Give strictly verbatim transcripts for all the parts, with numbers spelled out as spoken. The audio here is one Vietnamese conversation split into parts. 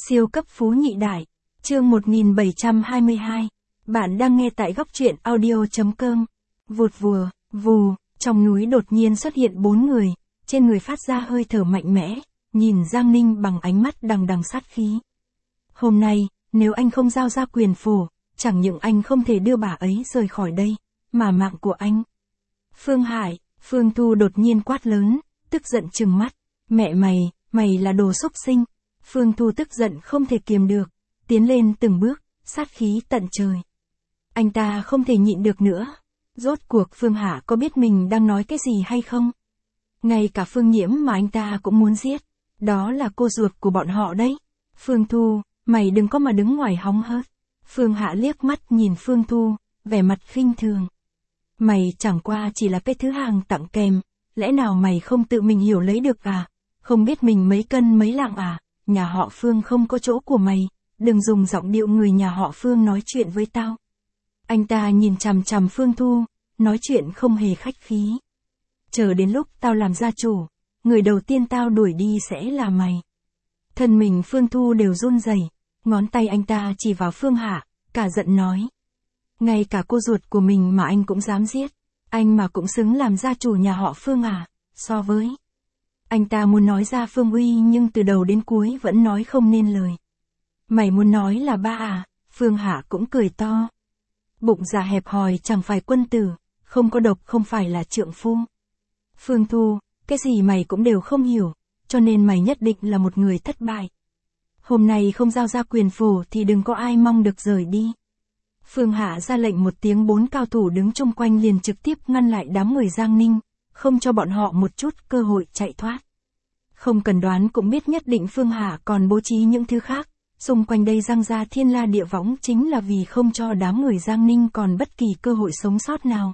Siêu cấp phú nhị đại. Chương một nghìn bảy trăm hai mươi hai. Bạn đang nghe tại góc truyện audio.com. Vụt vùa, vù, trong núi đột nhiên xuất hiện bốn người, trên người phát ra hơi thở mạnh mẽ, nhìn Giang Ninh bằng ánh mắt đằng đằng sát khí. Hôm nay, nếu anh không giao ra quyền phổ, chẳng những anh không thể đưa bà ấy rời khỏi đây, mà mạng của anh. Phương Hải, Phương Thu đột nhiên quát lớn, tức giận trừng mắt. Mẹ mày, mày là đồ xúc sinh. Phương Thu tức giận không thể kiềm được, tiến lên từng bước, sát khí tận trời. Anh ta không thể nhịn được nữa. Rốt cuộc Phương Hạ có biết mình đang nói cái gì hay không? Ngay cả Phương Nhiễm mà anh ta cũng muốn giết. Đó là cô ruột của bọn họ đấy. Phương Thu, mày đừng có mà đứng ngoài hóng hớt. Phương Hạ liếc mắt nhìn Phương Thu, vẻ mặt khinh thường. Mày chẳng qua chỉ là cái thứ hàng tặng kèm, lẽ nào mày không tự mình hiểu lấy được à? Không biết mình mấy cân mấy lạng à? Nhà họ Phương không có chỗ của mày, đừng dùng giọng điệu người nhà họ Phương nói chuyện với tao. Anh ta nhìn chằm chằm Phương Thu, nói chuyện không hề khách khí. Chờ đến lúc tao làm gia chủ, người đầu tiên tao đuổi đi sẽ là mày. Thân mình Phương Thu đều run rẩy, ngón tay anh ta chỉ vào Phương Hạ, cả giận nói. Ngay cả cô ruột của mình mà anh cũng dám giết, anh mà cũng xứng làm gia chủ nhà họ Phương à, so với... Anh ta muốn nói ra Phương Uy nhưng từ đầu đến cuối vẫn nói không nên lời. Mày muốn nói là ba à? Phương Hạ cũng cười to. Bụng dạ hẹp hòi chẳng phải quân tử, không có độc không phải là trượng phu. Phương Thu, cái gì mày cũng đều không hiểu, cho nên mày nhất định là một người thất bại. Hôm nay không giao ra quyền phổ thì đừng có ai mong được rời đi. Phương Hạ ra lệnh một tiếng, bốn cao thủ đứng chung quanh liền trực tiếp ngăn lại đám người Giang Ninh, không cho bọn họ một chút cơ hội chạy thoát. Không cần đoán cũng biết nhất định Phương Hạ còn bố trí những thứ khác, xung quanh đây giăng ra thiên la địa võng chính là vì không cho đám người Giang Ninh còn bất kỳ cơ hội sống sót nào.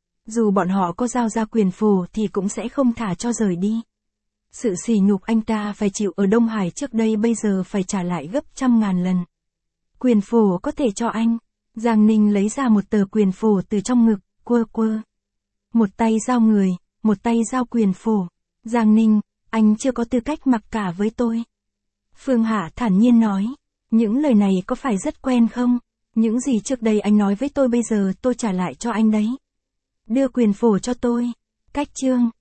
Dù bọn họ có giao ra quyền phổ thì cũng sẽ không thả cho rời đi. Sự sỉ nhục anh ta phải chịu ở Đông Hải trước đây bây giờ phải trả lại gấp trăm ngàn lần. Quyền phổ có thể cho anh. Giang Ninh lấy ra một tờ quyền phổ từ trong ngực, quơ quơ. Một tay giao người, một tay giao quyền phổ. Giang Ninh, anh chưa có tư cách mặc cả với tôi. Phương Hạ thản nhiên nói, những lời này có phải rất quen không? Những gì trước đây anh nói với tôi bây giờ tôi trả lại cho anh đấy. Đưa quyền phổ cho tôi. Cách chương.